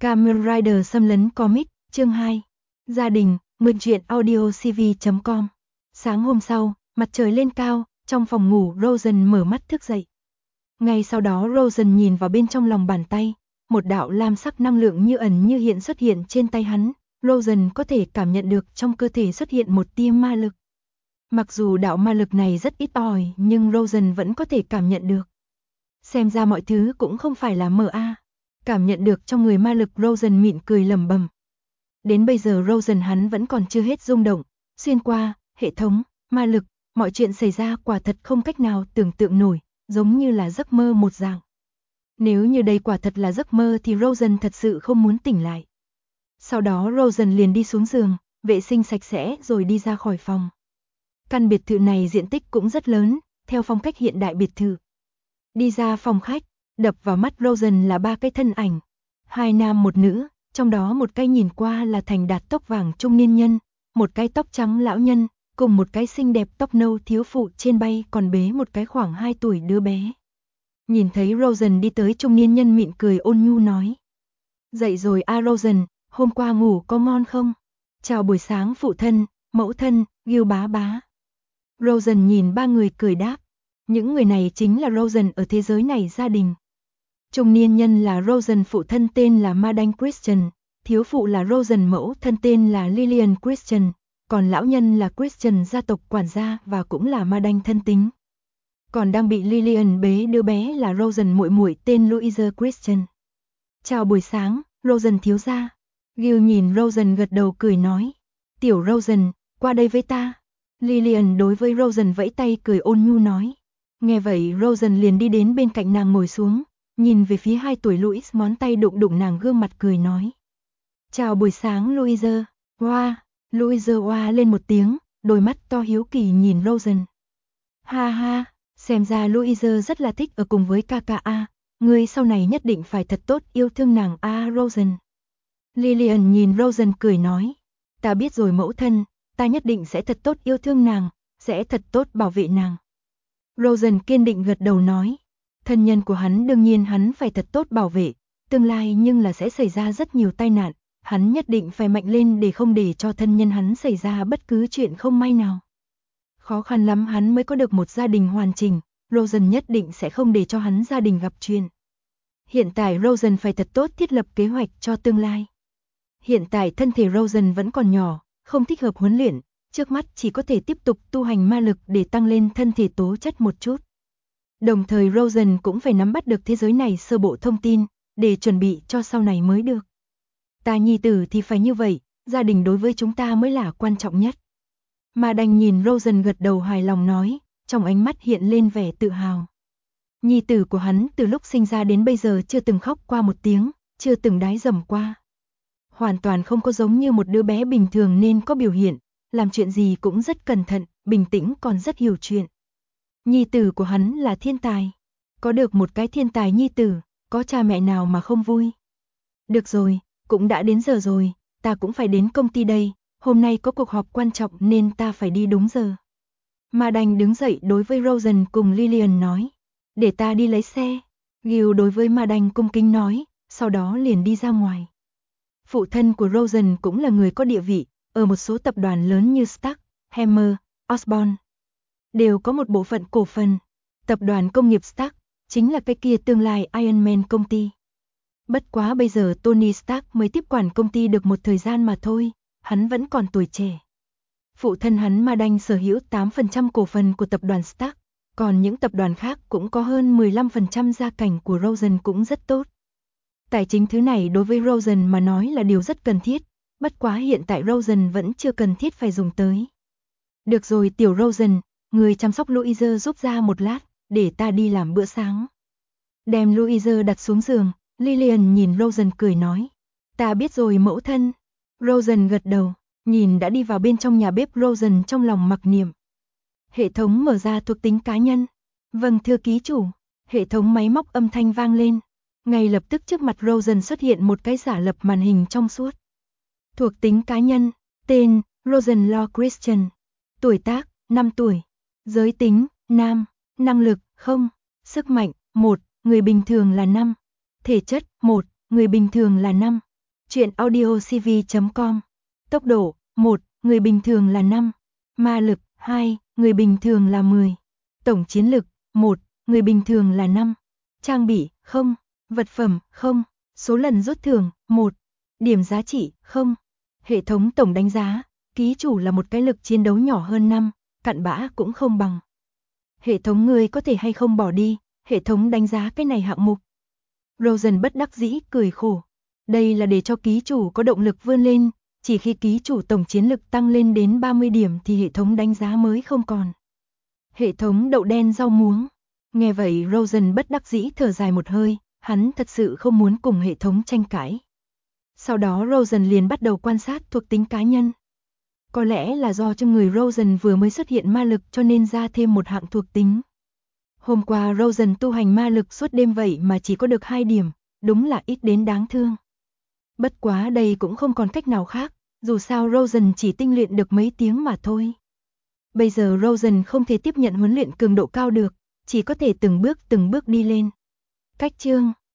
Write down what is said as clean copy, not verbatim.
Kamen Rider xâm lấn comic, chương 2. Gia đình, mượn truyện audio cv.com. Sáng hôm sau, mặt trời lên cao, trong phòng ngủ Rosen mở mắt thức dậy. Ngay sau đó Rosen nhìn vào bên trong lòng bàn tay, một đạo lam sắc năng lượng như ẩn như hiện xuất hiện trên tay hắn. Rosen có thể cảm nhận được trong cơ thể xuất hiện một tia ma lực. Mặc dù đạo ma lực này rất ít ỏi nhưng Rosen vẫn có thể cảm nhận được. Xem ra mọi thứ cũng không phải là mờ a. Cảm nhận được trong người ma lực Rosen mỉm cười lẩm bẩm. Đến bây giờ Rosen hắn vẫn còn chưa hết rung động, xuyên qua, hệ thống, ma lực, mọi chuyện xảy ra quả thật không cách nào tưởng tượng nổi, giống như là giấc mơ một dạng. Nếu như đây quả thật là giấc mơ thì Rosen thật sự không muốn tỉnh lại. Sau đó Rosen liền đi xuống giường, vệ sinh sạch sẽ rồi đi ra khỏi phòng. Căn biệt thự này diện tích cũng rất lớn, theo phong cách hiện đại biệt thự. Đi ra phòng khách, đập vào mắt Rosen là ba cái thân ảnh, hai nam một nữ, trong đó một cái nhìn qua là thành đạt tóc vàng trung niên nhân, một cái tóc trắng lão nhân, cùng một cái xinh đẹp tóc nâu thiếu phụ trên bay còn bế một cái khoảng 2 tuổi đứa bé. Nhìn thấy Rosen đi tới, trung niên nhân mỉm cười ôn nhu nói. Dậy rồi à Rosen, hôm qua ngủ có ngon không? Chào buổi sáng phụ thân, mẫu thân, Gil bá bá. Rosen nhìn ba người cười đáp. Những người này chính là Rosen ở thế giới này gia đình. Trung niên nhân là Rosen phụ thân tên là Madame Christian, thiếu phụ là Rosen mẫu thân tên là Lillian Christian, còn lão nhân là Christian gia tộc quản gia và cũng là Madame thân tính. Còn đang bị Lillian bế đứa bé là Rosen muội muội tên Louise Christian. Chào buổi sáng, Rosen thiếu gia. Gil nhìn Rosen gật đầu cười nói. Tiểu Rosen, qua đây với ta. Lillian đối với Rosen vẫy tay cười ôn nhu nói. Nghe vậy Rosen liền đi đến bên cạnh nàng ngồi xuống, nhìn về phía 2 tuổi Louis, ngón tay đụng đụng nàng gương mặt cười nói. Chào buổi sáng Louise. Wow, Louise wow lên một tiếng, đôi mắt to hiếu kỳ nhìn Rosen. Ha ha, xem ra Louise rất là thích ở cùng với ca ca a, ngươi sau này nhất định phải thật tốt yêu thương nàng a Rosen. Lillian nhìn Rosen cười nói. Ta biết rồi mẫu thân, ta nhất định sẽ thật tốt yêu thương nàng, sẽ thật tốt bảo vệ nàng. Rosen kiên định gật đầu nói. Thân nhân của hắn đương nhiên hắn phải thật tốt bảo vệ, tương lai nhưng là sẽ xảy ra rất nhiều tai nạn, hắn nhất định phải mạnh lên để không để cho thân nhân hắn xảy ra bất cứ chuyện không may nào. Khó khăn lắm hắn mới có được một gia đình hoàn chỉnh, Rosen nhất định sẽ không để cho hắn gia đình gặp chuyện. Hiện tại Rosen phải thật tốt thiết lập kế hoạch cho tương lai. Hiện tại thân thể Rosen vẫn còn nhỏ, không thích hợp huấn luyện, trước mắt chỉ có thể tiếp tục tu hành ma lực để tăng lên thân thể tố chất một chút. Đồng thời Rosen cũng phải nắm bắt được thế giới này sơ bộ thông tin, để chuẩn bị cho sau này mới được. Ta nhi tử thì phải như vậy, gia đình đối với chúng ta mới là quan trọng nhất. Mà đành nhìn Rosen gật đầu hài lòng nói, trong ánh mắt hiện lên vẻ tự hào. Nhi tử của hắn từ lúc sinh ra đến bây giờ chưa từng khóc qua một tiếng, chưa từng đái dầm qua. Hoàn toàn không có giống như một đứa bé bình thường nên có biểu hiện, làm chuyện gì cũng rất cẩn thận, bình tĩnh còn rất hiểu chuyện. Nhi tử của hắn là thiên tài. Có được một cái thiên tài nhi tử, có cha mẹ nào mà không vui. Được rồi, cũng đã đến giờ rồi, ta cũng phải đến công ty đây, hôm nay có cuộc họp quan trọng nên ta phải đi đúng giờ. Mà đành đứng dậy đối với Rosen cùng Lillian nói. Để ta đi lấy xe. Gil đối với mà đành cung kính nói, sau đó liền đi ra ngoài. Phụ thân của Rosen cũng là người có địa vị, ở một số tập đoàn lớn như Stark, Hammer, Osborne. Đều có một bộ phận cổ phần. Tập đoàn công nghiệp Stark chính là cái kia tương lai Iron Man công ty. Bất quá bây giờ Tony Stark mới tiếp quản công ty được một thời gian mà thôi, hắn vẫn còn tuổi trẻ. Phụ thân hắn mà đành sở hữu 8% cổ phần của tập đoàn Stark, còn những tập đoàn khác cũng có hơn 15%, gia cảnh của Rosen cũng rất tốt. Tài chính thứ này đối với Rosen mà nói là điều rất cần thiết, bất quá hiện tại Rosen vẫn chưa cần thiết phải dùng tới. Được rồi tiểu Rosen, người chăm sóc Louise giúp ra một lát, để ta đi làm bữa sáng. Đem Louise đặt xuống giường, Lillian nhìn Rosen cười nói. Ta biết rồi mẫu thân. Rosen gật đầu, nhìn đã đi vào bên trong nhà bếp Rosen trong lòng mặc niệm. Hệ thống mở ra thuộc tính cá nhân. Vâng thưa ký chủ. Hệ thống máy móc âm thanh vang lên. Ngay lập tức trước mặt Rosen xuất hiện một cái giả lập màn hình trong suốt. Thuộc tính cá nhân, tên, Rosen Law Christian. Tuổi tác, 5 tuổi. Giới tính, nam. Năng lực, 0. Sức mạnh, 1. Người bình thường là 5. Thể chất, 1. Người bình thường là 5. Chuyện audio CV.com. Tốc độ 1, người bình thường là 5. Ma lực 2, người bình thường là 10. Tổng chiến lực 1, người bình thường là 5. Trang bị 0. Vật phẩm 0. Số lần rút thưởng 1. Điểm giá trị 0. Hệ thống tổng đánh giá, ký chủ là một cái lực chiến đấu nhỏ hơn 5, cặn bã cũng không bằng. Hệ thống người có thể hay không bỏ đi, hệ thống đánh giá cái này hạng mục. Rosen bất đắc dĩ cười khổ. Đây là để cho ký chủ có động lực vươn lên, chỉ khi ký chủ tổng chiến lực tăng lên đến 30 điểm thì hệ thống đánh giá mới không còn. Hệ thống đậu đen rau muống. Nghe vậy Rosen bất đắc dĩ thở dài một hơi, hắn thật sự không muốn cùng hệ thống tranh cãi. Sau đó Rosen liền bắt đầu quan sát thuộc tính cá nhân. Có lẽ là do trong người Rosen vừa mới xuất hiện ma lực cho nên ra thêm một hạng thuộc tính. Hôm qua Rosen tu hành ma lực suốt đêm vậy mà chỉ có được 2 điểm, đúng là ít đến đáng thương. Bất quá đây cũng không còn cách nào khác, dù sao Rosen chỉ tinh luyện được mấy tiếng mà thôi. Bây giờ Rosen không thể tiếp nhận huấn luyện cường độ cao được, chỉ có thể từng bước đi lên. Cách chương